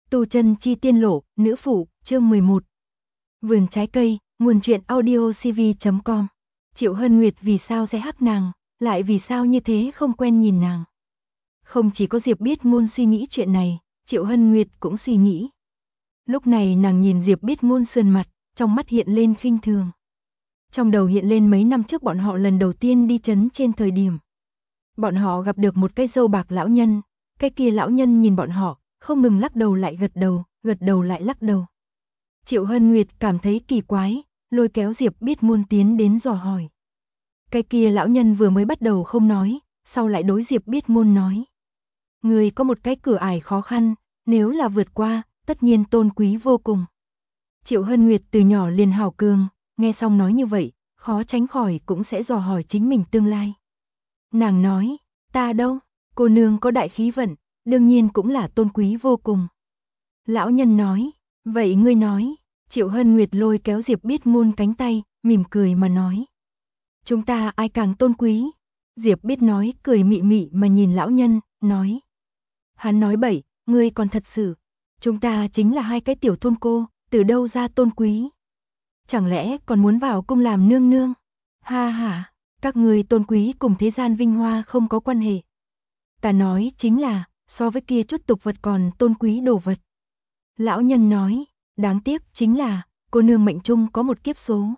Tu chân chi tiên lộ, nữ phụ, chương 11. Vườn trái cây, nguồn truyện audio cv.com. Triệu Hân Nguyệt vì sao sẽ hắc nàng, lại vì sao như thế không quen nhìn nàng. Không chỉ có Diệp Biết Ngôn suy nghĩ chuyện này, Triệu Hân Nguyệt cũng suy nghĩ. Lúc này nàng nhìn Diệp Biết Ngôn sườn mặt, trong mắt hiện lên khinh thường. Trong đầu hiện lên mấy năm trước bọn họ lần đầu tiên đi trấn trên thời điểm. Bọn họ gặp được một cái râu bạc lão nhân, cái kia lão nhân nhìn bọn họ, không ngừng lắc đầu lại gật đầu lại lắc đầu. Triệu Hân Nguyệt cảm thấy kỳ quái, lôi kéo Diệp Biết Ngôn tiến đến dò hỏi. Cái kia lão nhân vừa mới bắt đầu không nói, sau lại đối Diệp Biết Ngôn nói. Người có một cái cửa ải khó khăn, nếu là vượt qua, tất nhiên tôn quý vô cùng. Triệu Hân Nguyệt từ nhỏ liền hào cường, nghe xong nói như vậy, khó tránh khỏi cũng sẽ dò hỏi chính mình tương lai. Nàng nói, ta đâu, cô nương có đại khí vận, đương nhiên cũng là tôn quý vô cùng. Lão nhân nói, vậy ngươi nói. Triệu Hân Nguyệt lôi kéo Diệp Biết Ngôn cánh tay, mỉm cười mà nói. Chúng ta ai càng tôn quý? Diệp Biết nói cười mị mị mà nhìn lão nhân, nói. Hắn nói bậy, ngươi còn thật sự. Chúng ta chính là hai cái tiểu thôn cô, từ đâu ra tôn quý? Chẳng lẽ còn muốn vào cung làm nương nương? Ha ha, các ngươi tôn quý cùng thế gian vinh hoa không có quan hệ. Ta nói chính là, so với kia chút tục vật còn tôn quý đồ vật. Lão nhân nói, đáng tiếc chính là, cô nương mệnh chung có một kiếp số.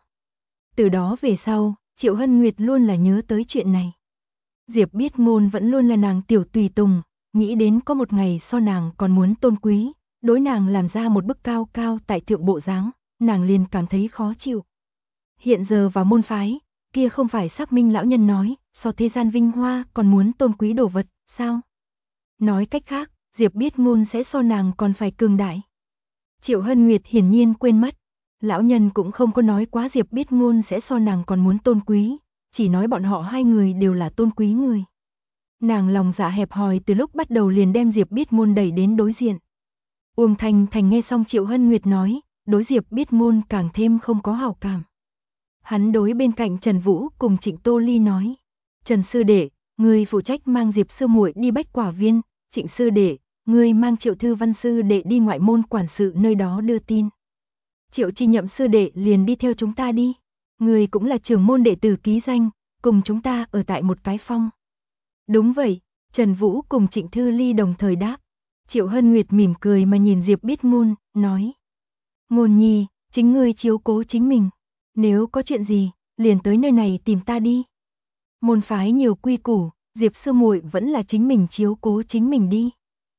Từ đó về sau, Triệu Hân Nguyệt luôn là nhớ tới chuyện này. Diệp Biết Ngôn vẫn luôn là nàng tiểu tùy tùng, nghĩ đến có một ngày so nàng còn muốn tôn quý, đối nàng làm ra một bức cao cao tại thượng bộ dáng, nàng liền cảm thấy khó chịu. Hiện giờ vào môn phái, kia không phải xác minh lão nhân nói, so thế gian vinh hoa còn muốn tôn quý đồ vật, sao? Nói cách khác, Diệp Biết Ngôn sẽ so nàng còn phải cường đại. Triệu Hân Nguyệt hiển nhiên quên mất, lão nhân cũng không có nói quá Diệp Biết Ngôn sẽ so nàng còn muốn tôn quý, chỉ nói bọn họ hai người đều là tôn quý người. Nàng lòng dạ hẹp hòi từ lúc bắt đầu liền đem Diệp Biết Ngôn đẩy đến đối diện. Uông Thanh Thành nghe xong Triệu Hân Nguyệt nói, đối Diệp Biết Ngôn càng thêm không có hảo cảm. Hắn đối bên cạnh Trần Vũ cùng Trịnh Tô Ly nói, Trần sư đệ, ngươi phụ trách mang Diệp sư muội đi Bách Quả Viên, Trịnh sư đệ, ngươi mang Triệu Thư Văn sư đệ đi ngoại môn quản sự nơi đó đưa tin. Triệu Chi Nhậm sư đệ liền đi theo chúng ta đi, ngươi cũng là trưởng môn đệ tử ký danh, cùng chúng ta ở tại một cái phong. Đúng vậy, Trần Vũ cùng Trịnh Thư Ly đồng thời đáp. Triệu Hân Nguyệt mỉm cười mà nhìn Diệp Biết Ngôn, nói. Ngôn nhi, chính ngươi chiếu cố chính mình, nếu có chuyện gì, liền tới nơi này tìm ta đi. Môn phái nhiều quy củ, Diệp sư muội vẫn là chính mình chiếu cố chính mình đi.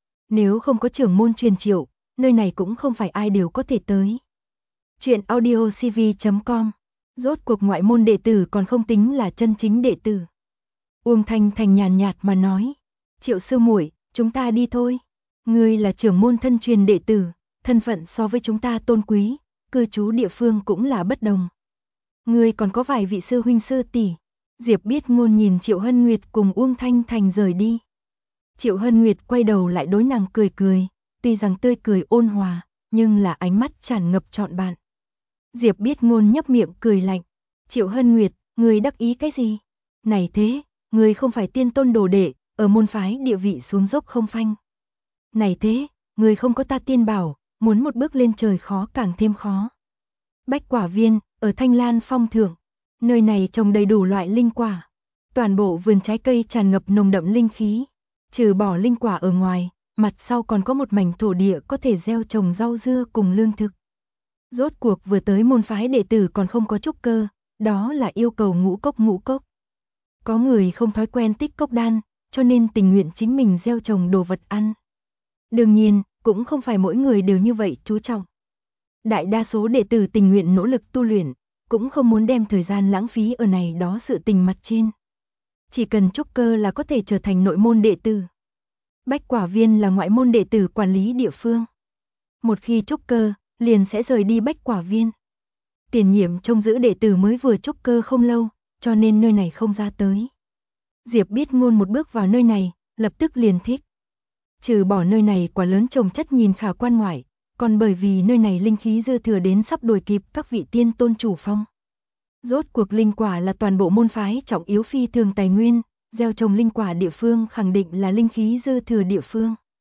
Nếu không có trưởng môn truyền triệu, nơi này cũng không phải ai đều có thể tới. Chuyện audio cv.com. Rốt cuộc ngoại môn đệ tử còn không tính là chân chính đệ tử. Uông Thanh Thành nhàn nhạt mà nói, Triệu sư muội, chúng ta đi thôi. Ngươi là trưởng môn thân truyền đệ tử, thân phận so với chúng ta tôn quý, cư trú địa phương cũng là bất đồng. Ngươi còn có vài vị sư huynh sư tỷ. Diệp Biết Ngôn nhìn Triệu Hân Nguyệt cùng Uông Thanh Thành rời đi. Triệu Hân Nguyệt quay đầu lại đối nàng cười cười, tuy rằng tươi cười ôn hòa, nhưng là ánh mắt tràn ngập trọn bạn. Diệp Biết Ngôn nhấp miệng cười lạnh, Triệu Hân Nguyệt, ngươi đắc ý cái gì? Này thế, ngươi không phải tiên tôn đồ đệ, ở môn phái địa vị xuống dốc không phanh. Này thế, ngươi không có ta tiên bảo, muốn một bước lên trời khó càng thêm khó. Bách Quả Viên, ở Thanh Lan Phong thượng, nơi này trồng đầy đủ loại linh quả. Toàn bộ vườn trái cây tràn ngập nồng đậm linh khí. Trừ bỏ linh quả ở ngoài, mặt sau còn có một mảnh thổ địa có thể gieo trồng rau dưa cùng lương thực. Rốt cuộc vừa tới môn phái đệ tử còn không có trúc cơ, đó là yêu cầu ngũ cốc. Có người không thói quen tích cốc đan, cho nên tình nguyện chính mình gieo trồng đồ vật ăn. Đương nhiên, cũng không phải mỗi người đều như vậy chú trọng. Đại đa số đệ tử tình nguyện nỗ lực tu luyện, cũng không muốn đem thời gian lãng phí ở này đó sự tình mặt trên. Chỉ cần trúc cơ là có thể trở thành nội môn đệ tử. Bách Quả Viên là ngoại môn đệ tử quản lý địa phương. Một khi trúc cơ, liền sẽ rời đi Bách Quả Viên. Tiền nhiệm trông giữ đệ tử mới vừa trúc cơ không lâu, cho nên nơi này không ra tới. Diệp Biết Ngôn một bước vào nơi này, lập tức liền thích. Trừ bỏ nơi này quả lớn trồng chất nhìn khả quan ngoại, còn bởi vì nơi này linh khí dư thừa đến sắp đuổi kịp các vị tiên tôn chủ phong. Rốt cuộc linh quả là toàn bộ môn phái trọng yếu phi thường tài nguyên, gieo trồng linh quả địa phương khẳng định là linh khí dư thừa địa phương.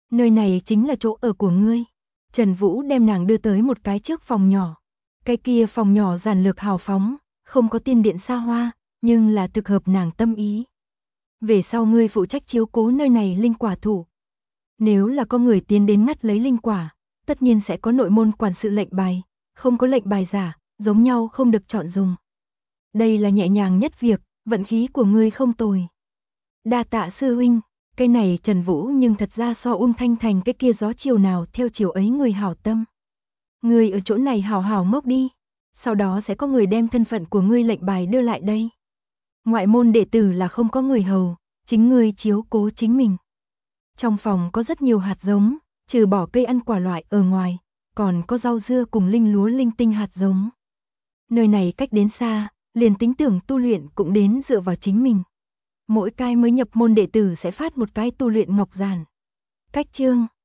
Nơi này chính là chỗ ở của ngươi. Trần Vũ đem nàng đưa tới một cái trước phòng nhỏ. Cái kia phòng nhỏ giản lược hào phóng, không có tiên điện xa hoa, nhưng là thực hợp nàng tâm ý. Về sau ngươi phụ trách chiếu cố nơi này linh quả thủ. Nếu là có người tiến đến ngắt lấy linh quả, tất nhiên sẽ có nội môn quản sự lệnh bài, không có lệnh bài giả, giống nhau không được chọn dùng. Đây là nhẹ nhàng nhất việc, vận khí của ngươi không tồi. Đa tạ sư huynh, cái này Trần Vũ nhưng thật ra so Thanh Thành cái kia gió chiều nào theo chiều ấy người hảo tâm. Ngươi ở chỗ này hảo hảo ngốc đi, sau đó sẽ có người đem thân phận của ngươi lệnh bài đưa lại đây. Ngoại môn đệ tử là không có người hầu, chính ngươi chiếu cố chính mình. Trong phòng có rất nhiều hạt giống, trừ bỏ cây ăn quả loại ở ngoài, còn có rau dưa cùng linh lúa linh tinh hạt giống. Nơi này cách đến xa, liền tính tưởng tu luyện cũng đến dựa vào chính mình. Mỗi cái mới nhập môn đệ tử sẽ phát một cái tu luyện ngọc giản. Cách chương